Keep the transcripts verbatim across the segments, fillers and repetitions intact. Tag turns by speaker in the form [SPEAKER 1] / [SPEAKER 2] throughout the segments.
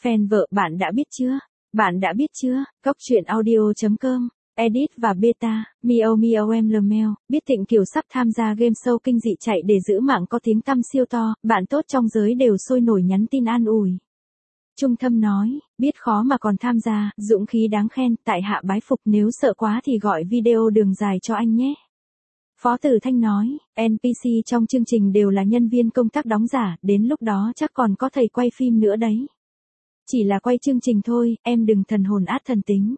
[SPEAKER 1] Fan vợ bạn đã biết chưa? Bạn đã biết chưa? Cóc truyện audio chấm com, Edit và Beta, Miao Miao em lờ meo, biết Thịnh Kiều sắp tham gia game show kinh dị chạy để giữ mạng có tiếng tăm siêu to, bạn tốt trong giới đều sôi nổi nhắn tin an ủi. Trung Thâm nói, biết khó mà còn tham gia, dũng khí đáng khen, tại hạ bái phục, nếu sợ quá thì gọi video đường dài cho anh nhé. Phó Tử Thanh nói, en pê xê trong chương trình đều là nhân viên công tác đóng giả, đến lúc đó chắc còn có thầy quay phim nữa đấy. Chỉ là quay chương trình thôi, em đừng thần hồn át thần tính.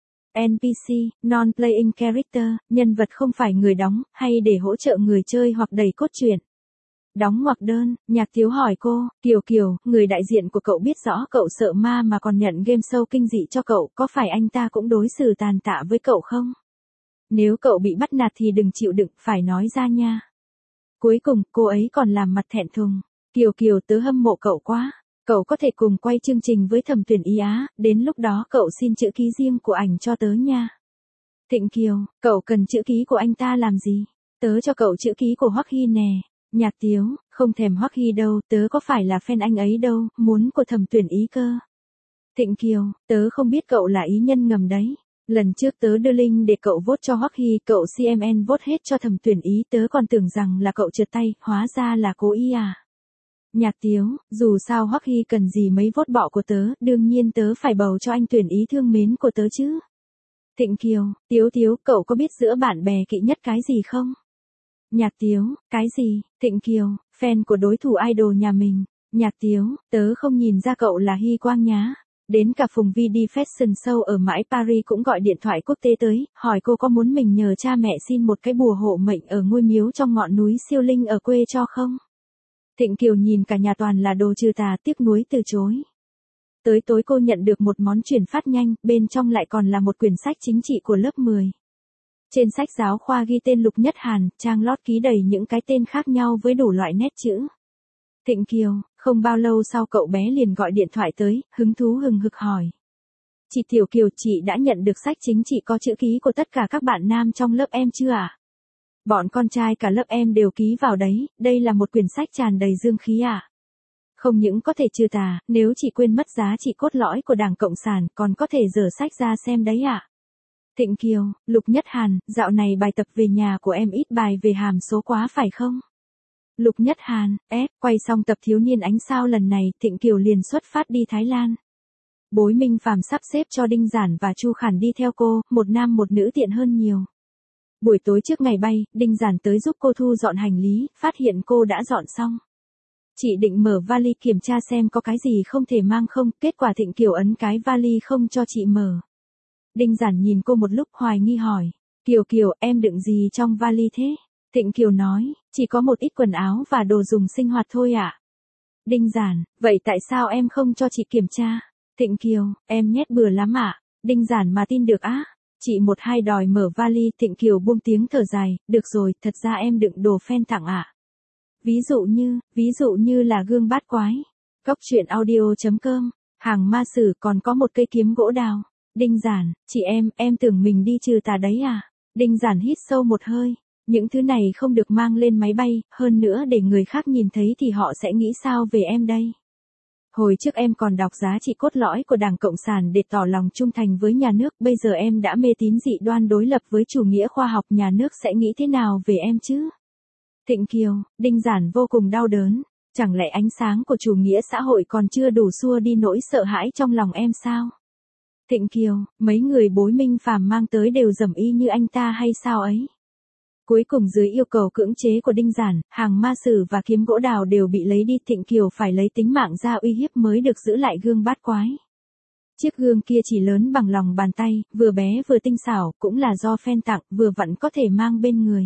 [SPEAKER 1] en pê xê, Non-Playing Character, nhân vật không phải người đóng, hay để hỗ trợ người chơi hoặc đẩy cốt truyện. Đóng ngoặc đơn, Nhạc Thiếu hỏi cô, Kiều Kiều, người đại diện của cậu biết rõ cậu sợ ma mà còn nhận game show kinh dị cho cậu, có phải anh ta cũng đối xử tàn tạ với cậu không? Nếu cậu bị bắt nạt thì đừng chịu đựng, phải nói ra nha. Cuối cùng, cô ấy còn làm mặt thẹn thùng. Kiều Kiều, tớ hâm mộ cậu quá. Cậu có thể cùng quay chương trình với Thẩm Tuyển Ý á, đến lúc đó cậu xin chữ ký riêng của ảnh cho tớ nha. Thịnh Kiều, cậu cần chữ ký của anh ta làm gì? Tớ cho cậu chữ ký của Hoắc Hy nè. Nhạc Tiếu, không thèm Hoắc Hy đâu, tớ có phải là fan anh ấy đâu, muốn của Thẩm Tuyển Ý cơ. Thịnh Kiều, tớ không biết cậu là ý nhân ngầm đấy. Lần trước tớ đưa link để cậu vote cho Hoắc Hy, cậu xê em en vote hết cho Thẩm Tuyển Ý, tớ còn tưởng rằng là cậu trượt tay, hóa ra là cố ý à. Nhạc Tiếu, dù sao Hoắc Hy cần gì mấy vote bọ của tớ, đương nhiên tớ phải bầu cho anh Tuyển Ý thương mến của tớ chứ. Thịnh Kiều, Tiếu Tiếu, cậu có biết giữa bạn bè kỵ nhất cái gì không? Nhạc Tiếu, cái gì? Thịnh Kiều, fan của đối thủ idol nhà mình. Nhạc Tiếu, tớ không nhìn ra cậu là Hy Quang nhá. Đến cả Phùng Vi đi fashion show ở mãi Paris cũng gọi điện thoại quốc tế tới, hỏi cô có muốn mình nhờ cha mẹ xin một cái bùa hộ mệnh ở ngôi miếu trong ngọn núi siêu linh ở quê cho không? Thịnh Kiều nhìn cả nhà toàn là đồ trừ tà, tiếc nuối từ chối. Tới tối cô nhận được một món chuyển phát nhanh, bên trong lại còn là một quyển sách chính trị của lớp mười. Trên sách giáo khoa ghi tên Lục Nhất Hàn, trang lót ký đầy những cái tên khác nhau với đủ loại nét chữ. Thịnh Kiều, không bao lâu sau cậu bé liền gọi điện thoại tới, hứng thú hừng hực hỏi. Chị Tiểu Kiều, chị đã nhận được sách chính trị có chữ ký của tất cả các bạn nam trong lớp em chưa ạ? À? Bọn con trai cả lớp em đều ký vào đấy, đây là một quyển sách tràn đầy dương khí ạ. À? Không những có thể trừ tà, nếu chị quên mất giá trị cốt lõi của Đảng Cộng sản, còn có thể dở sách ra xem đấy ạ. À? Thịnh Kiều, Lục Nhất Hàn, dạo này bài tập về nhà của em ít bài về hàm số quá phải không? Lục Nhất Hàn, ép, quay xong tập Thiếu niên ánh sao lần này, Thịnh Kiều liền xuất phát đi Thái Lan. Bối Minh Phàm sắp xếp cho Đinh Giản và Chu Khản đi theo cô, một nam một nữ tiện hơn nhiều. Buổi tối trước ngày bay, Đinh Giản tới giúp cô thu dọn hành lý, phát hiện cô đã dọn xong. Chị định mở vali kiểm tra xem có cái gì không thể mang không, kết quả Thịnh Kiều ấn cái vali không cho chị mở. Đinh Giản nhìn cô một lúc hoài nghi hỏi, Kiều Kiều, em đựng gì trong vali thế? Thịnh Kiều nói, chỉ có một ít quần áo và đồ dùng sinh hoạt thôi ạ. À? Đinh Giản, vậy tại sao em không cho chị kiểm tra? Thịnh Kiều, em nhét bừa lắm ạ. À? Đinh Giản mà tin được á? Chị một hai đòi mở vali, Thịnh Kiều buông tiếng thở dài, được rồi, thật ra em đựng đồ fan tặng ạ. À? Ví dụ như, ví dụ như là gương bát quái. Cóc truyện audio chấm com, hàng ma sử, còn có một cây kiếm gỗ đào. Đinh Giản, chị em, em tưởng mình đi trừ tà đấy à? Đinh Giản hít sâu một hơi. Những thứ này không được mang lên máy bay, hơn nữa để người khác nhìn thấy thì họ sẽ nghĩ sao về em đây? Hồi trước em còn đọc giá trị cốt lõi của Đảng Cộng sản để tỏ lòng trung thành với nhà nước, bây giờ em đã mê tín dị đoan đối lập với chủ nghĩa khoa học, nhà nước sẽ nghĩ thế nào về em chứ? Thịnh Kiều, Đinh Giản vô cùng đau đớn, chẳng lẽ ánh sáng của chủ nghĩa xã hội còn chưa đủ xua đi nỗi sợ hãi trong lòng em sao? Thịnh Kiều, mấy người Bối Minh Phàm mang tới đều dầm y như anh ta hay sao ấy? Cuối cùng dưới yêu cầu cưỡng chế của Đinh Giản, hàng ma sử và kiếm gỗ đào đều bị lấy đi, Thịnh Kiều phải lấy tính mạng ra uy hiếp mới được giữ lại gương bát quái. Chiếc gương kia chỉ lớn bằng lòng bàn tay, vừa bé vừa tinh xảo, cũng là do fan tặng, vừa vặn có thể mang bên người.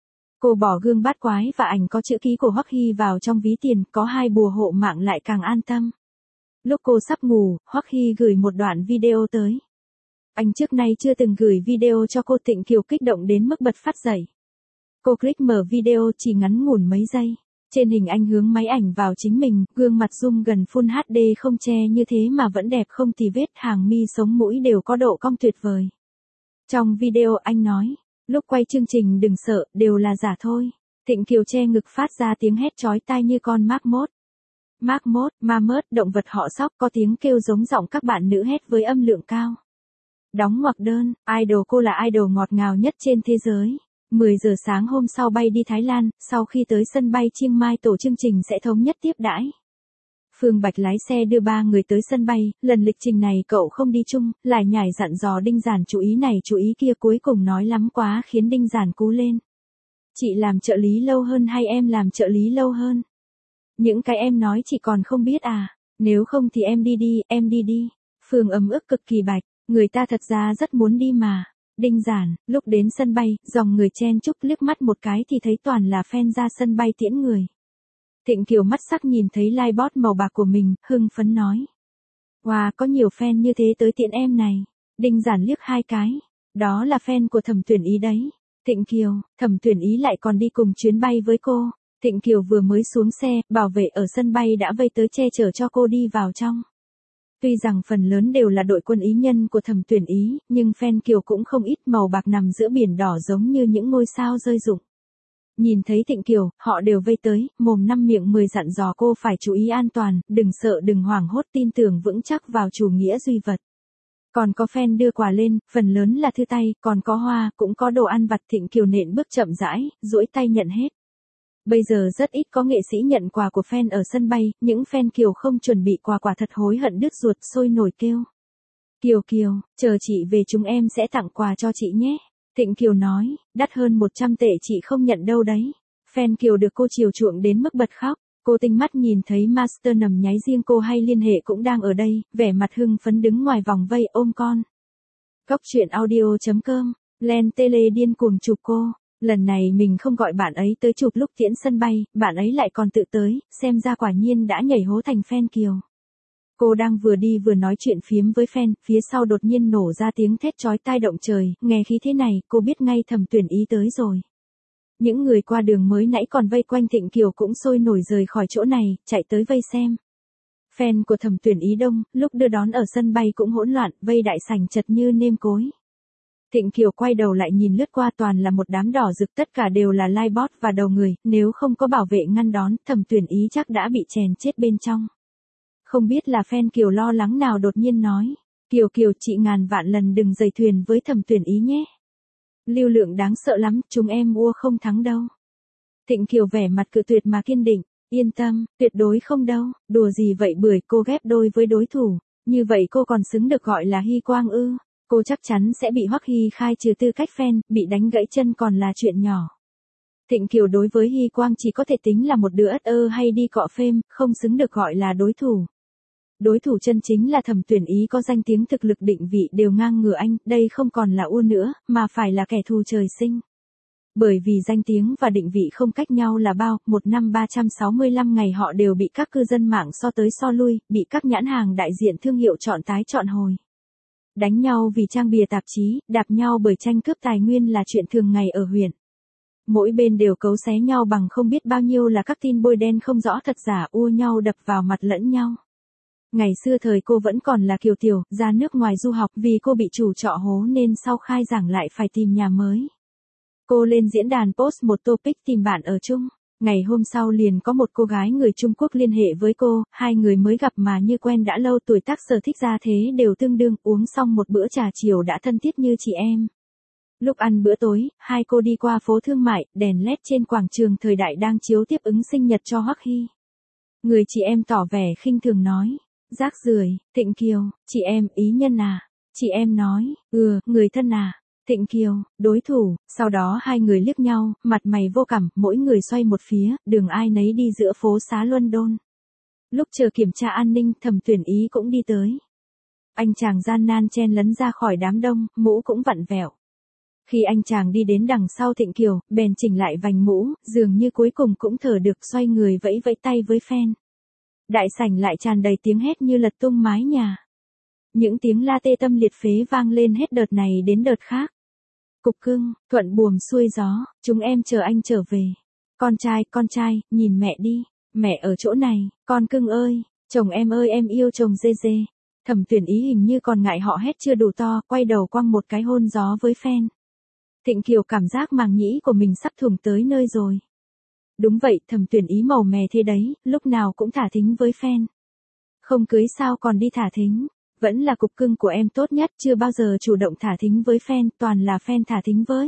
[SPEAKER 1] Cô bỏ gương bát quái và ảnh có chữ ký của Hoắc Hy vào trong ví tiền, có hai bùa hộ mạng lại càng an tâm. Lúc cô sắp ngủ, Hoắc Hy gửi một đoạn video tới. Anh trước nay chưa từng gửi video cho cô, Thịnh Kiều kích động đến mức bật phát dậy. Cô click mở video chỉ ngắn ngủn mấy giây. Trên hình anh hướng máy ảnh vào chính mình, gương mặt zoom gần Full hát đê không che như thế mà vẫn đẹp không tì vết, hàng mi sống mũi đều có độ cong tuyệt vời. Trong video anh nói, lúc quay chương trình đừng sợ, đều là giả thôi. Thịnh Kiều che ngực phát ra tiếng hét chói tai như con mác mốt. Mark mốt, ma mớt, động vật họ sóc có tiếng kêu giống giọng các bạn nữ hét với âm lượng cao. Đóng ngoặc đơn, idol cô là idol ngọt ngào nhất trên thế giới. mười giờ sáng hôm sau bay đi Thái Lan, sau khi tới sân bay Chiang Mai tổ chương trình sẽ thống nhất tiếp đãi. Phương Bạch lái xe đưa ba người tới sân bay, lần lịch trình này cậu không đi chung, lại nhảy dặn dò Đinh Giản chú ý này chú ý kia cuối cùng nói lắm quá khiến Đinh Giản cú lên. Chị làm trợ lý lâu hơn hay em làm trợ lý lâu hơn? Những cái em nói chị còn không biết à, nếu không thì em đi đi, em đi đi. Phương ấm ức cực kỳ bạch, người ta thật ra rất muốn đi mà. Đinh Giản, lúc đến sân bay, dòng người chen chúc liếc mắt một cái thì thấy toàn là fan ra sân bay tiễn người. Thịnh Kiều mắt sắc nhìn thấy livebot màu bạc của mình, hưng phấn nói. Wow, có nhiều fan như thế tới tiễn em này. Đinh Giản liếc hai cái. Đó là fan của Thẩm Tuyển Ý đấy. Thịnh Kiều, Thẩm Tuyển Ý lại còn đi cùng chuyến bay với cô. Thịnh Kiều vừa mới xuống xe, bảo vệ ở sân bay đã vây tới che chở cho cô đi vào trong. Tuy rằng phần lớn đều là đội quân ý nhân của Thẩm Tuyển Ý, nhưng fan Kiều cũng không ít, màu bạc nằm giữa biển đỏ giống như những ngôi sao rơi rụng. Nhìn thấy Thịnh Kiều, họ đều vây tới, mồm năm miệng mười dặn dò cô phải chú ý an toàn, đừng sợ đừng hoảng hốt, tin tưởng vững chắc vào chủ nghĩa duy vật. Còn có fan đưa quà lên, phần lớn là thư tay, còn có hoa, cũng có đồ ăn vặt. Thịnh Kiều nện bước chậm rãi, duỗi tay nhận hết. Bây giờ rất ít có nghệ sĩ nhận quà của fan ở sân bay, những fan Kiều không chuẩn bị quà quả thật hối hận đứt ruột, sôi nổi kêu. Kiều Kiều, chờ chị về chúng em sẽ tặng quà cho chị nhé. Thịnh Kiều nói, đắt hơn một trăm tệ chị không nhận đâu đấy. Fan Kiều được cô chiều chuộng đến mức bật khóc. Cô tinh mắt nhìn thấy Master nằm nháy riêng cô hay liên hệ cũng đang ở đây, vẻ mặt hưng phấn đứng ngoài vòng vây ôm con. Cóc truyện audio chấm com, Len Tele điên cuồng chụp cô. Lần này mình không gọi bạn ấy tới chụp lúc tiễn sân bay, bạn ấy lại còn tự tới, xem ra quả nhiên đã nhảy hố thành fan Kiều. Cô đang vừa đi vừa nói chuyện phiếm với fan, phía sau đột nhiên nổ ra tiếng thét chói tai động trời, nghe khí thế này, cô biết ngay Thẩm Tuyển Ý tới rồi. Những người qua đường mới nãy còn vây quanh Thịnh Kiều cũng sôi nổi rời khỏi chỗ này, chạy tới vây xem. Fan của Thẩm Tuyển Ý đông, lúc đưa đón ở sân bay cũng hỗn loạn, vây đại sảnh chật như nêm cối. Thịnh Kiều quay đầu lại nhìn lướt qua toàn là một đám đỏ rực, tất cả đều là livebot và đầu người, nếu không có bảo vệ ngăn đón, Thẩm Tuyển Ý chắc đã bị chèn chết bên trong. Không biết là fan Kiều lo lắng nào đột nhiên nói, Kiều Kiều chị ngàn vạn lần đừng giày thuyền với Thẩm Tuyển Ý nhé. Lưu lượng đáng sợ lắm, chúng em ua không thắng đâu. Thịnh Kiều vẻ mặt cự tuyệt mà kiên định, yên tâm, tuyệt đối không đâu, đùa gì vậy bưởi, cô ghép đôi với đối thủ, như vậy cô còn xứng được gọi là Hy Quang ư, cô chắc chắn sẽ bị Hoắc Hy khai trừ tư cách fan, bị đánh gãy chân còn là chuyện nhỏ. Thịnh Kiều đối với Hy Quang chỉ có thể tính là một đứa ất ơ hay đi cọ phêm, không xứng được gọi là đối thủ. Đối thủ chân chính là Thẩm Tuyển Ý, có danh tiếng thực lực định vị đều ngang ngửa anh, đây không còn là ua nữa, mà phải là kẻ thù trời sinh. Bởi vì danh tiếng và định vị không cách nhau là bao, một năm ba trăm sáu mươi lăm ngày họ đều bị các cư dân mạng so tới so lui, bị các nhãn hàng đại diện thương hiệu chọn tái chọn hồi. Đánh nhau vì trang bìa tạp chí, đạp nhau bởi tranh cướp tài nguyên là chuyện thường ngày ở huyện. Mỗi bên đều cấu xé nhau bằng không biết bao nhiêu là các tin bôi đen không rõ thật giả, ua nhau đập vào mặt lẫn nhau. Ngày xưa thời cô vẫn còn là Kiều Tiểu, ra nước ngoài du học, vì cô bị chủ trọ hố nên sau khai giảng lại phải tìm nhà mới. Cô lên diễn đàn post một topic tìm bạn ở chung. Ngày hôm sau liền có một cô gái người Trung Quốc liên hệ với cô, hai người mới gặp mà như quen đã lâu, tuổi tác sở thích ra thế đều tương đương, uống xong một bữa trà chiều đã thân thiết như chị em. Lúc ăn bữa tối, hai cô đi qua phố thương mại, đèn led trên quảng trường thời đại đang chiếu tiếp ứng sinh nhật cho Hoắc Hy. Người chị em tỏ vẻ khinh thường nói, rác rưởi. Thịnh Kiều, chị em ý nhân à? Chị em nói, ừ, người thân à? Thịnh Kiều, đối thủ. Sau đó hai người liếc nhau, mặt mày vô cảm, mỗi người xoay một phía, đường ai nấy đi giữa phố xá London. Lúc chờ kiểm tra an ninh, Thẩm Tuyển Ý cũng đi tới. Anh chàng gian nan chen lấn ra khỏi đám đông, mũ cũng vặn vẹo. Khi anh chàng đi đến đằng sau Thịnh Kiều, bèn chỉnh lại vành mũ, dường như cuối cùng cũng thở được, xoay người vẫy vẫy tay với fan. Đại sảnh lại tràn đầy tiếng hét như lật tung mái nhà. Những tiếng la tê tâm liệt phế vang lên hết đợt này đến đợt khác. Cục cưng, thuận buồm xuôi gió, chúng em chờ anh trở về. Con trai, con trai, nhìn mẹ đi, mẹ ở chỗ này, con cưng ơi, chồng em ơi em yêu chồng dê dê. Thẩm Tuyển Ý hình như còn ngại họ hét chưa đủ to, quay đầu quăng một cái hôn gió với fan. Thịnh Kiều cảm giác màng nhĩ của mình sắp thủng tới nơi rồi. Đúng vậy, Thẩm Tuyển Ý màu mè thế đấy, lúc nào cũng thả thính với fan. Không cưới sao còn đi thả thính, vẫn là cục cưng của em tốt nhất, chưa bao giờ chủ động thả thính với fan, toàn là fan thả thính với.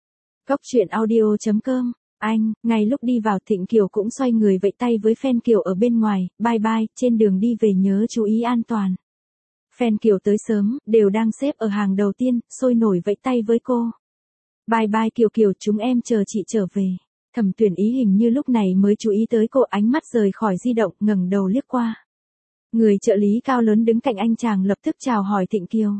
[SPEAKER 1] Cóc truyện audio chấm com. Anh, ngay lúc đi vào Thịnh Kiều cũng xoay người vẫy tay với fan Kiều ở bên ngoài, bye bye, trên đường đi về nhớ chú ý an toàn. Fan Kiều tới sớm, đều đang xếp ở hàng đầu tiên, sôi nổi vẫy tay với cô. Bye bye Kiều Kiều, chúng em chờ chị trở về. Thẩm Tuyển Ý hình như lúc này mới chú ý tới cô, ánh mắt rời khỏi di động, ngẩng đầu liếc qua. Người trợ lý cao lớn đứng cạnh anh chàng lập tức chào hỏi Thịnh Kiều.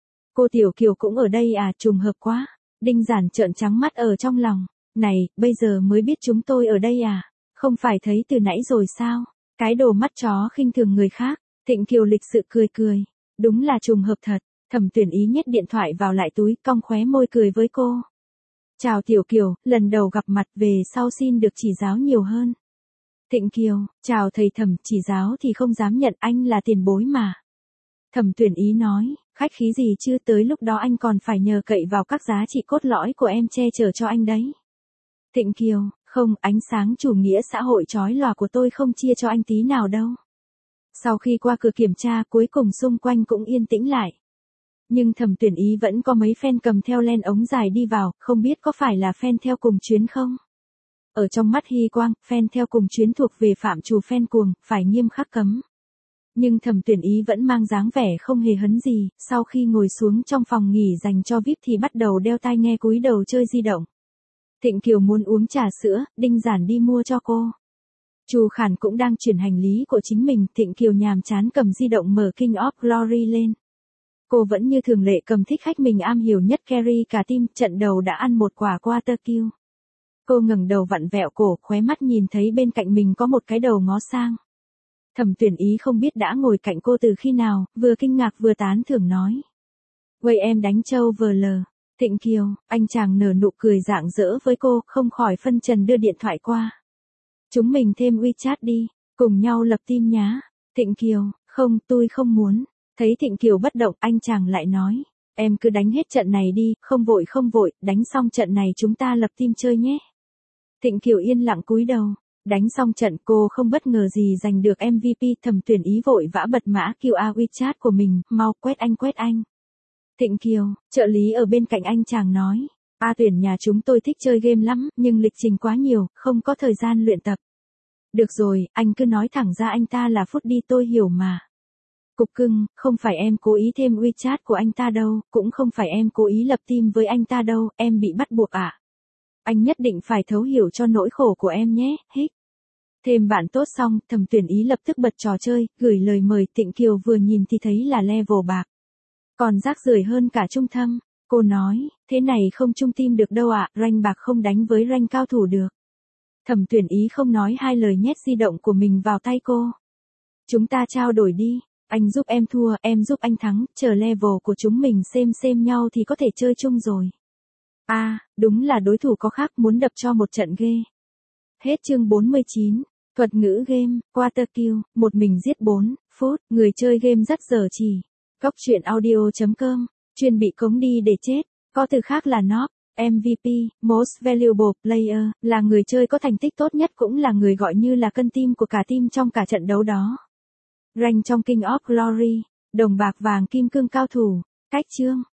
[SPEAKER 1] Cô Tiểu Kiều cũng ở đây à, trùng hợp quá. Đinh Giản trợn trắng mắt ở trong lòng. Này, bây giờ mới biết chúng tôi ở đây à? Không phải thấy từ nãy rồi sao? Cái đồ mắt chó khinh thường người khác. Thịnh Kiều lịch sự cười cười. Đúng là trùng hợp thật. Thẩm Tuyển Ý nhét điện thoại vào lại túi, cong khóe môi cười với cô. Chào Tiểu Kiều, lần đầu gặp mặt, về sau xin được chỉ giáo nhiều hơn. Thịnh Kiều, chào thầy Thẩm, chỉ giáo thì không dám nhận, anh là tiền bối mà. Thẩm Tuyển Ý nói, khách khí gì chứ, tới lúc đó anh còn phải nhờ cậy vào các giá trị cốt lõi của em che chở cho anh đấy. Thịnh Kiều, không, ánh sáng chủ nghĩa xã hội chói lòa của tôi không chia cho anh tí nào đâu. Sau khi qua cửa kiểm tra, cuối cùng xung quanh cũng yên tĩnh lại. Nhưng Thẩm Tuyển Ý vẫn có mấy fan cầm theo len ống dài đi vào, không biết có phải là fan theo cùng chuyến không? Ở trong mắt Hy Quang, fan theo cùng chuyến thuộc về phạm trù fan cuồng, phải nghiêm khắc cấm. Nhưng Thẩm Tuyển Ý vẫn mang dáng vẻ không hề hấn gì, sau khi ngồi xuống trong phòng nghỉ dành cho vi ai pi thì bắt đầu đeo tai nghe cúi đầu chơi di động. Thịnh Kiều muốn uống trà sữa, Đinh Giản đi mua cho cô. Chu Khản cũng đang chuyển hành lý của chính mình, Thịnh Kiều nhàm chán cầm di động mở King of Glory lên. Cô vẫn như thường lệ cầm thích khách mình am hiểu nhất carry cả team, trận đầu đã ăn một quả quarter kill. Cô ngẩng đầu vặn vẹo cổ, khóe mắt nhìn thấy bên cạnh mình có một cái đầu ngó sang. Thẩm Tuyển Ý không biết đã ngồi cạnh cô từ khi nào, vừa kinh ngạc vừa tán thưởng nói. Vậy em đánh trâu vờ lờ. Thịnh Kiều, anh chàng nở nụ cười rạng rỡ với cô, không khỏi phân trần đưa điện thoại qua. Chúng mình thêm WeChat đi, cùng nhau lập team nhá. Thịnh Kiều, không, tôi không muốn. Thấy Thịnh Kiều bất động, anh chàng lại nói. Em cứ đánh hết trận này đi, không vội không vội, đánh xong trận này chúng ta lập team chơi nhé. Thịnh Kiều yên lặng cúi đầu. Đánh xong trận cô không bất ngờ gì giành được em vê pê, Thẩm Tuyển Ý vội vã bật mã quy rờ WeChat của mình, mau quét anh quét anh. Thịnh Kiều, trợ lý ở bên cạnh anh chàng nói, A Tuyển nhà chúng tôi thích chơi game lắm, nhưng lịch trình quá nhiều, không có thời gian luyện tập. Được rồi, anh cứ nói thẳng ra anh ta là phút đi, tôi hiểu mà. Cục cưng, không phải em cố ý thêm WeChat của anh ta đâu, cũng không phải em cố ý lập team với anh ta đâu, em bị bắt buộc ạ. À? Anh nhất định phải thấu hiểu cho nỗi khổ của em nhé, hích. Thêm bạn tốt xong, Thẩm Tuyển Ý lập tức bật trò chơi, gửi lời mời. Thịnh Kiều vừa nhìn thì thấy là level bạc. Còn rác rưởi hơn cả trung thâm. Cô nói, thế này không chung team được đâu ạ, à, rank bạc không đánh với rank cao thủ được. Thẩm Tuyển Ý không nói hai lời nhét di động của mình vào tay cô. Chúng ta trao đổi đi, anh giúp em thua, em giúp anh thắng, chờ level của chúng mình xem xem nhau thì có thể chơi chung rồi. A, à, đúng là đối thủ có khác, muốn đập cho một trận ghê. Hết chương bốn mươi chín, thuật ngữ game, quarter kill, một mình giết bốn phút, người chơi game rất dở chỉ. Cóc truyện audio chấm com, chuyên bị cống đi để chết, có từ khác là nóp, em vê pê, Most Valuable Player, là người chơi có thành tích tốt nhất cũng là người gọi như là cân tim của cả team trong cả trận đấu đó. Rank trong King of Glory, đồng bạc vàng kim cương cao thủ, cách chương.